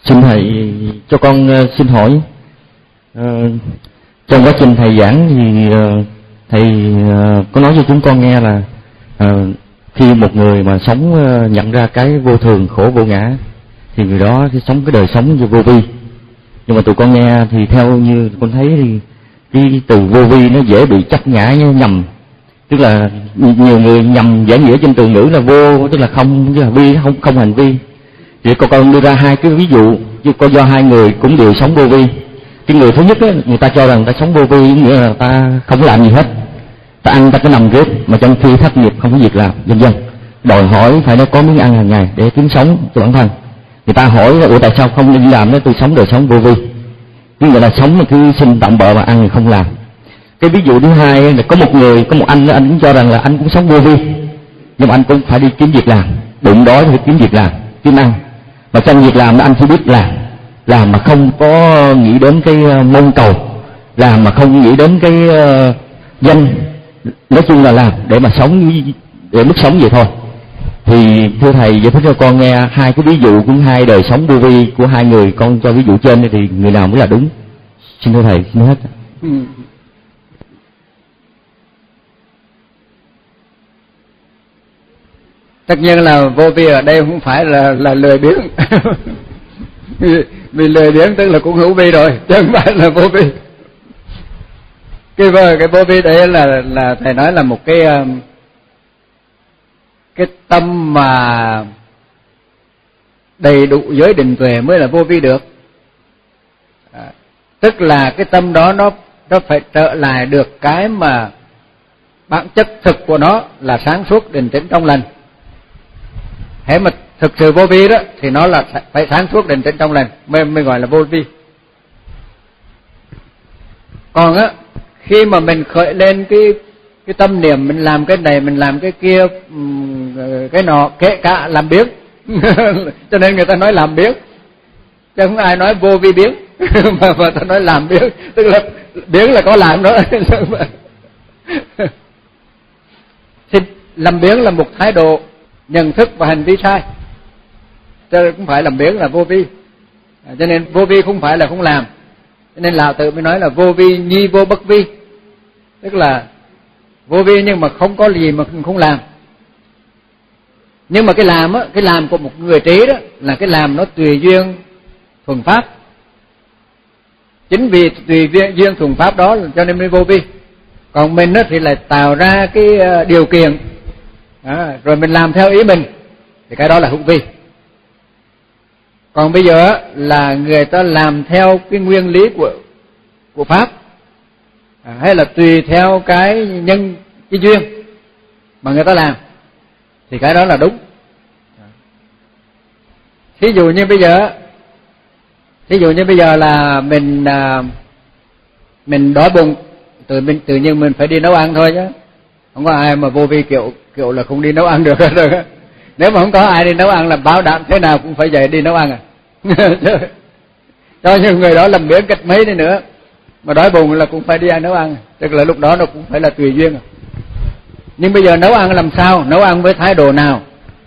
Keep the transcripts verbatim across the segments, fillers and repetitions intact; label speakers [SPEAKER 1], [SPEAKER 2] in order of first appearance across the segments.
[SPEAKER 1] Xin thầy cho con uh, xin hỏi, uh, trong quá trình thầy giảng thì uh, thầy uh, có nói cho chúng con nghe là uh, khi một người mà sống uh, nhận ra cái vô thường khổ vô ngã thì người đó sẽ sống cái đời sống như vô vi. Nhưng mà tụi con nghe thì theo như con thấy thì cái từ vô vi nó dễ bị chấp ngã nhầm, tức là nhiều người nhầm giải nghĩa trên từ ngữ là vô tức là không, chứ là vi không không hành vi. Thì con con đưa ra hai cái ví dụ, chứ có do hai người cũng đều sống vô vi. Cái người thứ nhất á, người ta cho rằng người ta sống vô vi nghĩa là người ta không làm gì hết, ta ăn ta cứ nằm ghép, mà trong khi thất nghiệp không có việc làm, vân vân, đòi hỏi phải nó có miếng ăn hàng ngày để kiếm sống cho bản thân. Người ta hỏi là ủa tại sao không đi làm đó, tôi sống đời sống vô vi. Nhưng mà là sống mà cứ xin tạm bợ mà ăn thì không làm. Cái ví dụ thứ hai là có một người, có một anh, anh cũng cho rằng là anh cũng sống vô vi, nhưng mà anh cũng phải đi kiếm việc làm, bụng đói thì kiếm việc làm, kiếm ăn. Mà trong việc làm anh chỉ biết làm, làm mà không có nghĩ đến cái mong cầu, làm mà không nghĩ đến cái uh, danh, nói chung là làm để mà sống, để mức sống vậy thôi. Thì thưa thầy giải thích cho con nghe hai cái ví dụ của hai đời sống vô vi của hai người, con cho ví dụ trên thì người nào mới là đúng? Xin thưa thầy, xin hết.
[SPEAKER 2] Ừ. Tất nhiên là vô vi ở đây không phải là là lười biếng. vì, vì lười biếng tức là cũng hữu vi rồi, chứ không phải là vô vi. Cái cái vô vi đấy là là thầy nói là một cái cái tâm mà đầy đủ giới định tuệ mới là vô vi được. À, tức là cái tâm đó nó nó phải trở lại được cái mà bản chất thực của nó là sáng suốt, định tĩnh, trong lành. Hễ mà thực sự vô vi đó thì nó là phải sáng suốt, định tĩnh, trong lành mới mới gọi là vô vi. Còn á, khi mà mình khởi lên cái cái tâm niệm mình làm cái này, mình làm cái kia, cái nọ, kể cả làm biếng, cho nên người ta nói làm biếng, chứ không ai nói vô vi biếng, mà mà ta nói làm biếng, tức là biếng là có làm đó. Thì làm biếng là một thái độ nhận thức và hành vi sai, cho nên cũng phải làm biếng là vô vi. Cho nên vô vi không phải là không làm, cho nên Lão Tử mới nói là vô vi nhi vô bất vi, tức là vô vi nhưng mà không có gì mà không làm. Nhưng mà cái làm á, cái làm của một người trí đó là cái làm nó tùy duyên thuần pháp. Chính vì tùy duyên thuần pháp đó cho nên mới vô vi. Còn mình á thì lại tạo ra cái điều kiện, à, rồi mình làm theo ý mình, thì cái đó là hữu vi. Còn bây giờ á, là người ta làm theo cái nguyên lý của của pháp, à, hay là tùy theo cái nhân cái duyên mà người ta làm, thì cái đó là đúng. Thí dụ như bây giờ, thí dụ như bây giờ là mình mình đói bụng, tự mình tự nhiên mình phải đi nấu ăn thôi chứ không có ai mà vô vi kiểu kiểu là không đi nấu ăn được rồi. Nếu mà không có ai đi nấu ăn là bảo đảm thế nào cũng phải dậy đi nấu ăn à. Cho những người đó làm biếng cách mấy đi nữa mà đói bụng là cũng phải đi ăn nấu ăn, tức là lúc đó nó cũng phải là tùy duyên à. Nhưng bây giờ nấu ăn làm sao? Nấu ăn với thái độ nào?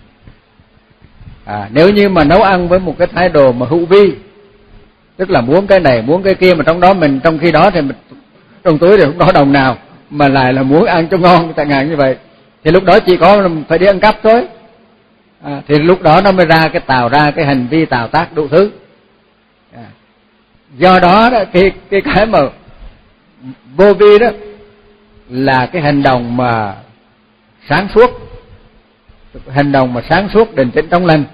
[SPEAKER 2] À, nếu như mà nấu ăn với một cái thái độ mà hữu vi, tức là muốn cái này muốn cái kia, mà trong đó mình trong khi đó thì mình trong túi thì không có đồng nào, mà lại là muốn ăn cho ngon chẳng hạn như vậy, thì lúc đó chỉ có phải đi ăn cắp thôi. À, thì lúc đó nó mới ra cái tạo ra cái hành vi tạo tác đủ thứ. À, do đó, đó cái cái cái mà vô vi đó là cái hành động mà sáng suốt, hành động mà sáng suốt, định tĩnh, trong lành,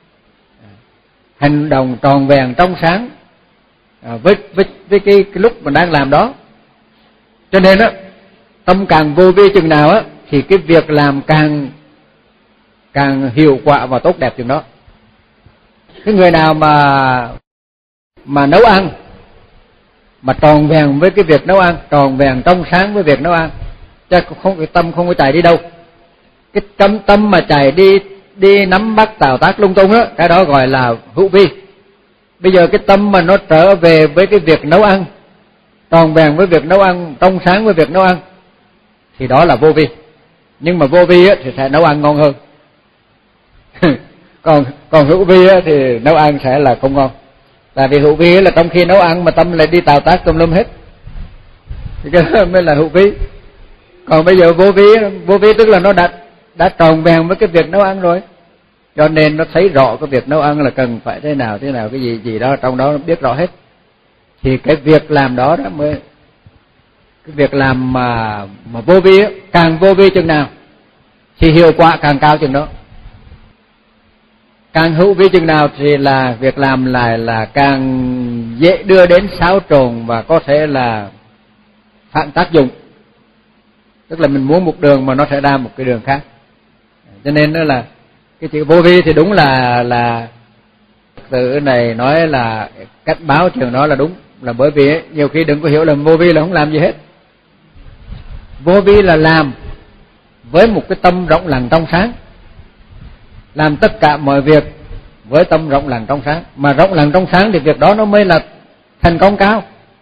[SPEAKER 2] hành động tròn vẹn trong sáng, à, với với với cái, cái lúc mình đang làm đó. Cho nên á, tâm càng vô vi chừng nào á thì cái việc làm càng càng hiệu quả và tốt đẹp chừng đó. Cái người nào mà mà nấu ăn mà tròn vẹn với cái việc nấu ăn, tròn vẹn trong sáng với việc nấu ăn, chứ không, cái tâm không có chạy đi đâu. Cái tâm tâm mà chạy đi đi nắm bắt tạo tác lung tung đó, cái đó gọi là hữu vi. Bây giờ cái tâm mà nó trở về với cái việc nấu ăn, tròn vẹn với việc nấu ăn, trong sáng với việc nấu ăn, thì đó là vô vi. Nhưng mà vô vi á, thì sẽ nấu ăn ngon hơn. còn còn hữu vi á, thì nấu ăn sẽ là không ngon. Tại vì hữu vi là trong khi nấu ăn mà tâm lại đi tạo tác tùm lum hết, thì cái đó mới là hữu vi. Còn bây giờ vô vi, vô vi tức là nó đã đã tròn vẹn với cái việc nấu ăn rồi, cho nên nó thấy rõ cái việc nấu ăn là cần phải thế nào thế nào, cái gì gì đó trong đó nó biết rõ hết. Thì cái việc làm đó đó mới, cái việc làm mà mà vô vi ấy, càng vô vi chừng nào thì hiệu quả càng cao chừng đó. Càng hữu vi chừng nào thì là việc làm lại là càng dễ đưa đến xáo trộn và có thể là phản tác dụng. Tức là mình muốn một đường mà nó sẽ ra một cái đường khác. Cho nên đó là cái chữ vô vi thì đúng là là từ này nói là cách báo trường đó là đúng, là bởi vì ấy, nhiều khi đừng có hiểu là vô vi là không làm gì hết. Vô vi là làm với một cái tâm rộng lặng trong sáng, làm tất cả mọi việc với tâm rộng lặng trong sáng, mà rộng lặng trong sáng thì việc đó nó mới là thành công cao,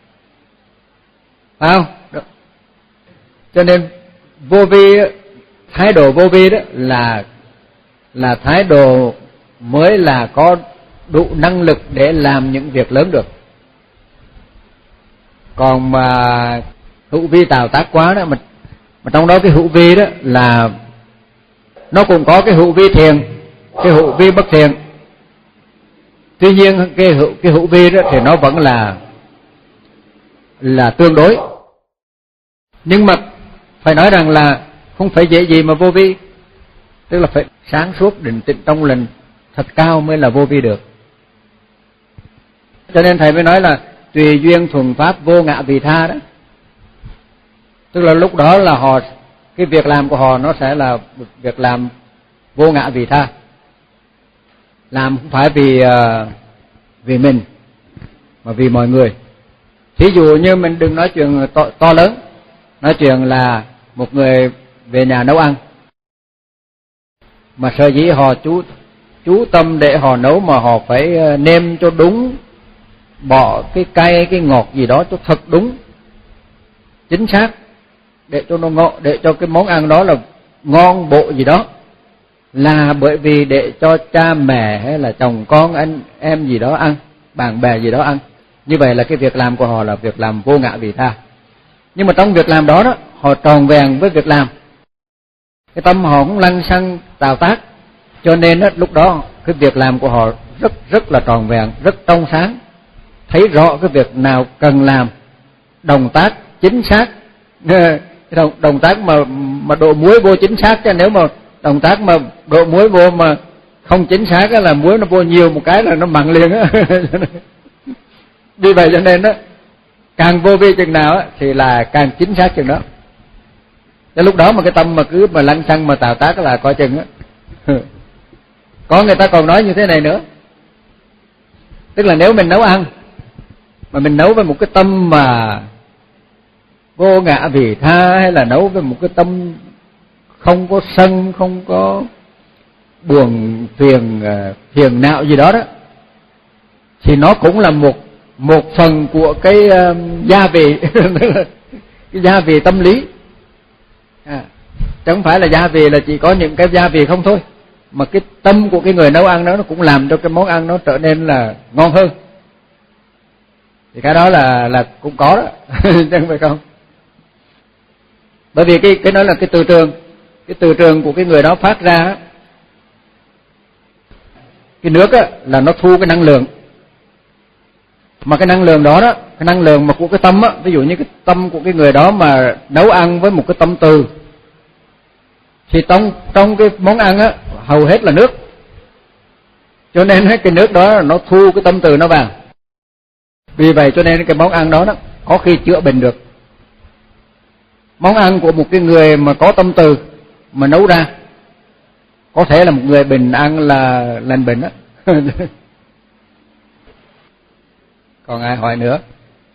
[SPEAKER 2] phải không? Được. Cho nên vô vi, thái độ vô vi đó là là thái độ mới là có đủ năng lực để làm những việc lớn được. Còn mà hữu vi tạo tác quá đó, mà mà trong đó cái hữu vi đó là nó cũng có cái hữu vi thiền, cái hữu vi bất thiền. Tuy nhiên cái hữu cái hữu vi đó thì nó vẫn là là tương đối. Nhưng mà phải nói rằng là không phải dễ gì mà vô vi, tức là phải sáng suốt định tĩnh trong lành thật cao mới là vô vi được. Cho nên thầy mới nói là tùy duyên thuần pháp vô ngã vị tha đó. Tức là lúc đó là họ, cái việc làm của họ nó sẽ là việc làm vô ngã vị tha, làm không phải vì uh, vì mình mà vì mọi người. Thí dụ như mình đừng nói chuyện to, to lớn, nói chuyện là một người về nhà nấu ăn, mà sở dĩ họ chú chú tâm để họ nấu mà họ phải nêm cho đúng, bỏ cái cay cái ngọt gì đó cho thật đúng, chính xác, để cho nó ngon, để cho cái món ăn đó là ngon bộ gì đó, là bởi vì để cho cha mẹ hay là chồng con anh em gì đó ăn, bạn bè gì đó ăn. Như vậy là cái việc làm của họ là việc làm vô ngã vị tha. Nhưng mà trong việc làm đó đó, họ tròn vẹn với việc làm, cái tâm họ cũng lăng xăng tạo tác, cho nên đó, lúc đó cái việc làm của họ rất rất là tròn vẹn, rất trong sáng, thấy rõ cái việc nào cần làm, động tác chính xác. Động, động tác mà mà độ muối vô chính xác, chứ nếu mà động tác mà độ muối vô mà không chính xác là muối nó vô nhiều một cái là nó mặn liền á. Vì vậy cho nên đó, càng vô vi chừng nào á thì là càng chính xác chừng đó. Đến lúc đó mà cái tâm mà cứ mà lăng xăng mà tạo tác là coi chừng á. Có người ta còn nói như thế này nữa, tức là nếu mình nấu ăn mà mình nấu với một cái tâm mà vô ngã vị tha, hay là nấu với một cái tâm không có sân, không có buồn phiền phiền não gì đó đó, thì nó cũng là một một phần của cái uh, gia vị, cái gia vị tâm lý. À, chứ không phải là gia vị là chỉ có những cái gia vị không thôi, mà cái tâm của cái người nấu ăn đó nó cũng làm cho cái món ăn nó trở nên là ngon hơn. Thì cái đó là là cũng có đó, chứ không phải không. Bởi vì cái cái đó là cái từ trường, cái từ trường của cái người đó phát ra, cái nước á, là nó thu cái năng lượng, mà cái năng lượng đó đó, cái năng lượng mà của cái tâm á, ví dụ như cái tâm của cái người đó mà nấu ăn với một cái tâm từ, thì trong trong cái món ăn á hầu hết là nước, cho nên cái nước đó nó thu cái tâm từ nó vào. Vì vậy cho nên cái món ăn đó đó có khi chữa bệnh được. Món ăn của một cái người mà có tâm từ mà nấu ra, có thể là một người bình ăn là lành bệnh đó. Còn ai hỏi nữa?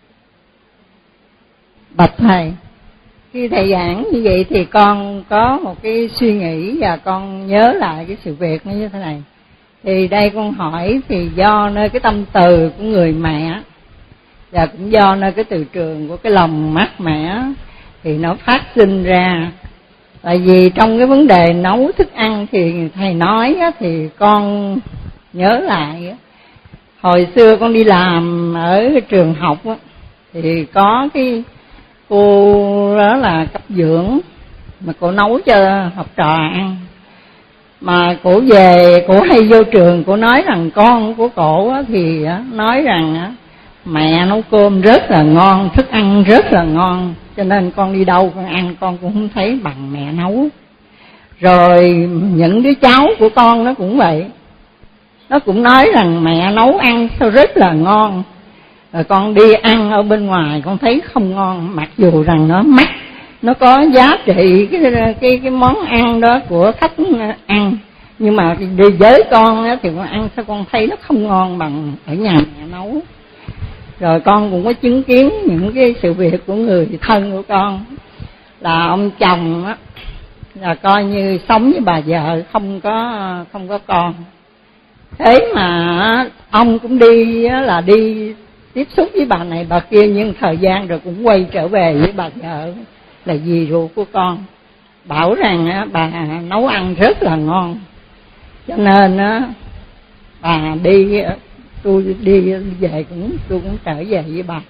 [SPEAKER 3] Bạch thầy, khi thầy giảng như vậy thì con có một cái suy nghĩ và con nhớ lại cái sự việc như thế này. Thì đây con hỏi thì do nơi cái tâm từ của người mẹ, và cũng do nơi cái từ trường của cái lòng mát mẻ thì nó phát sinh ra. Tại vì trong cái vấn đề nấu thức ăn thì thầy nói á, thì con nhớ lại á, hồi xưa con đi làm ở trường học á, thì có cái cô đó là cấp dưỡng mà cô nấu cho học trò ăn. Mà cổ về, cổ hay vô trường, cổ nói rằng con của cổ á, thì á, nói rằng á, mẹ nấu cơm rất là ngon, thức ăn rất là ngon, cho nên con đi đâu con ăn con cũng không thấy bằng mẹ nấu. Rồi những đứa cháu của con nó cũng vậy, nó cũng nói rằng mẹ nấu ăn sao rất là ngon. Rồi con đi ăn ở bên ngoài con thấy không ngon, mặc dù rằng nó mắc, nó có giá trị cái cái cái món ăn đó của khách ăn, nhưng mà đi với con á, thì con ăn sao con thấy nó không ngon bằng ở nhà mẹ nấu. Rồi con cũng có chứng kiến những cái sự việc của người thân của con, là ông chồng á là coi như sống với bà vợ, không có không có con. Thế mà ông cũng đi là đi tiếp xúc với bà này bà kia, nhưng thời gian rồi cũng quay trở về với bà vợ là dì ruột của con, bảo rằng á, bà nấu ăn rất là ngon. Cho nên á, bà đi, tôi đi về cũng tôi cũng trở về với bà.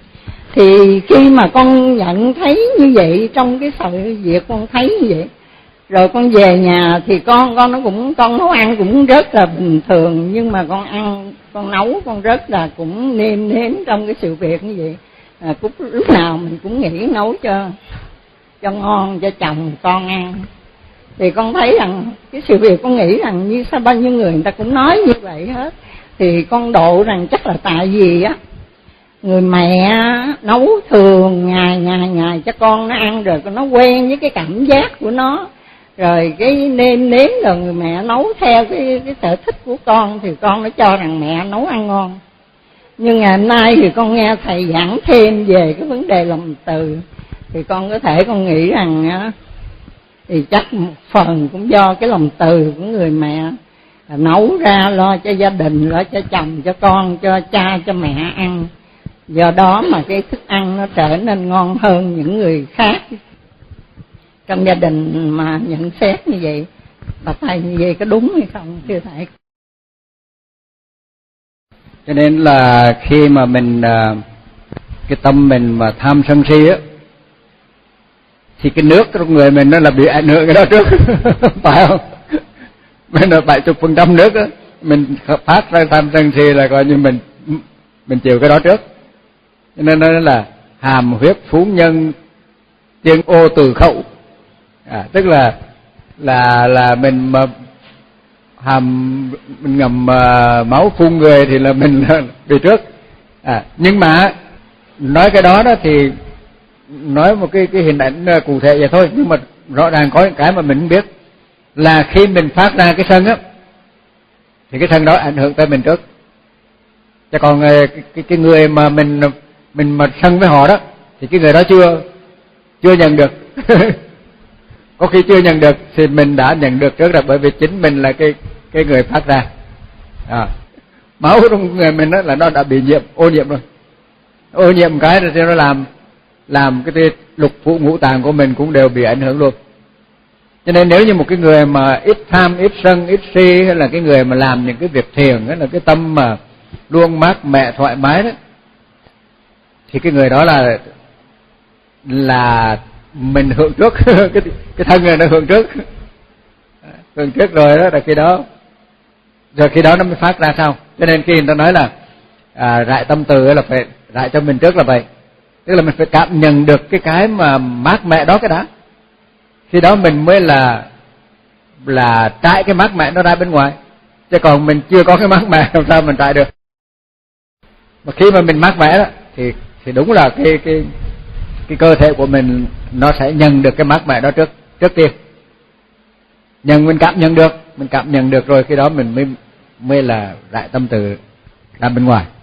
[SPEAKER 3] Thì khi mà con nhận thấy như vậy, trong cái sự việc con thấy như vậy, rồi con về nhà thì con con nó cũng con nấu ăn cũng rất là bình thường, nhưng mà con ăn con nấu con rất là cũng nêm nếm trong cái sự việc như vậy. À, cũng lúc nào mình cũng nghĩ nấu cho cho ngon cho chồng con ăn. Thì con thấy rằng cái sự việc con nghĩ rằng như sao bao nhiêu người người ta cũng nói như vậy hết. Thì con độ rằng chắc là tại vì á, người mẹ nấu thường ngày ngày ngày cho con nó ăn, rồi nó quen với cái cảm giác của nó, rồi cái nêm nếm rồi người mẹ nấu theo cái cái sở thích của con, thì con nó cho rằng mẹ nấu ăn ngon. Nhưng ngày hôm nay thì con nghe thầy giảng thêm về cái vấn đề lòng từ, thì con có thể con nghĩ rằng á, thì chắc một phần cũng do cái lòng từ của người mẹ, nấu ra lo cho gia đình, lo cho chồng, cho con, cho cha, cho mẹ ăn. Do đó mà cái thức ăn nó trở nên ngon hơn những người khác trong gia đình mà nhận xét như vậy. Bà thầy như vậy có đúng hay không thưa thầy?
[SPEAKER 2] Cho nên là khi mà mình cái tâm mình mà tham sân si á, thì cái nước trong người mình nó là bị ảnh hưởng cái đó trước. Phải không? Mình là bảy mươi phần trăm nước á, mình phát ra tham sân si là coi như mình mình chịu cái đó trước. Cho nên nó là hàm huyết phú nhân tiên ô từ khẩu. À, tức là là là mình mà hàm mình ngầm uh, máu phun người thì là mình bị trước. À, nhưng mà nói cái đó đó thì nói một cái cái hình ảnh cụ thể vậy thôi, nhưng mà rõ ràng có những cái mà mình không biết, là khi mình phát ra cái sân á thì cái sân đó ảnh hưởng tới mình trước. Chứ còn cái cái, cái người mà mình mình mà sân với họ đó thì cái người đó chưa chưa nhận được. Có khi chưa nhận được thì mình đã nhận được trước rồi, bởi vì chính mình là cái cái người phát ra. À, máu trong người mình đó là nó đã bị nhiễm, ô nhiễm rồi. Ô nhiễm cái rồi thì nó làm làm cái lục phủ ngũ tạng của mình cũng đều bị ảnh hưởng luôn. Cho nên nếu như một cái người mà ít tham, ít sân, ít si, hay là cái người mà làm những cái việc thiền, đó là cái tâm mà luôn mát mẻ thoải mái đó, thì cái người đó là là mình hưởng trước. cái cái thân này nó hưởng trước, hưởng trước rồi đó, là khi đó rồi khi đó nó mới phát ra sau. Cho nên khi người ta nói là à, rải tâm từ là phải rải cho mình trước là vậy, tức là mình phải cảm nhận được cái cái mà mát mẻ đó cái đã, khi đó mình mới là là trải cái mát mẻ nó ra bên ngoài. Chứ còn mình chưa có cái mát mẻ làm sao mình trải được. Mà khi mà mình mát mẻ đó thì thì đúng là cái cái cái cơ thể của mình nó sẽ nhận được cái mát mẻ đó trước trước tiên. Nhưng mình cảm nhận được, mình cảm nhận được rồi khi đó mình mới mới là rải tâm từ ra bên ngoài.